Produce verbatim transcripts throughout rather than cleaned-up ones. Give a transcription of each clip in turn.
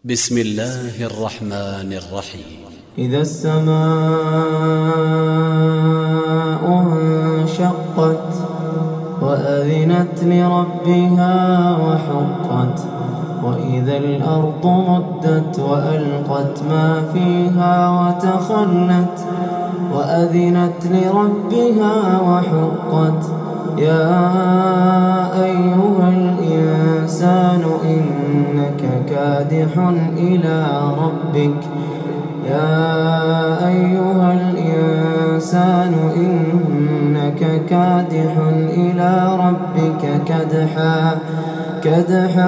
بسم الله الرحمن الرحيم. إذا السماء انشقت وأذنت لربها وحقت وإذا الأرض مدت وألقت ما فيها وتخلت وأذنت لربها وحقت يا أيها الإنسان إنك كادح إلى ربك يا أيها الإنسان إنك كادح إلى ربك كدحا كدحا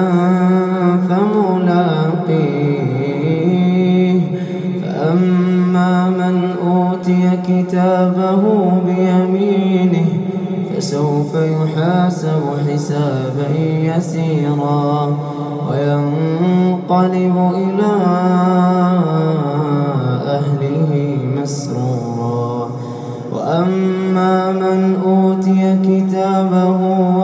فملاقيه فأما من أوتي كتابه بيمينه فسوف يحاسب حسابا يسيرا وينقلب إلى أهله مسرورا وأما من أوتي كتابه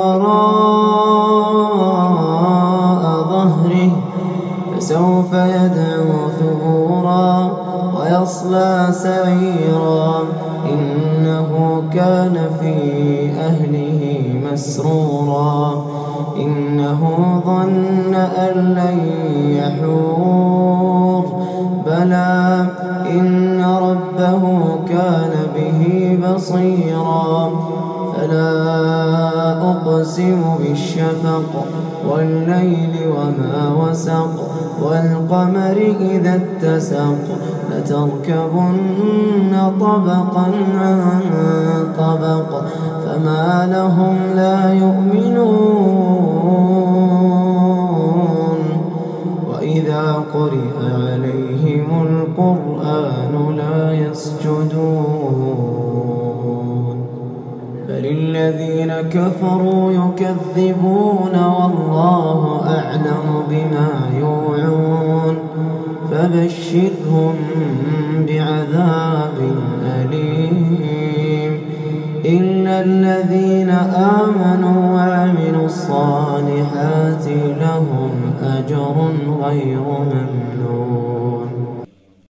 وراء ظهره فسوف يدعو ثبورا ويصلى سعيرا إنه كان في أهله مسرورا إنه ظن أن لن يحور بلى إن ربه كان به بصيرا فلا أقسم بالشفق والليل وما وسق والقمر إذا اتسق لتركبن طبقا عن طبق فما لهم لا يؤمنون وإذا قرئ عليهم القرآن لا يسجدون بل الذين كفروا يكذبون والله أعلم بما يوعون فبشرهم بعذاب أليم إلا الذين آمنوا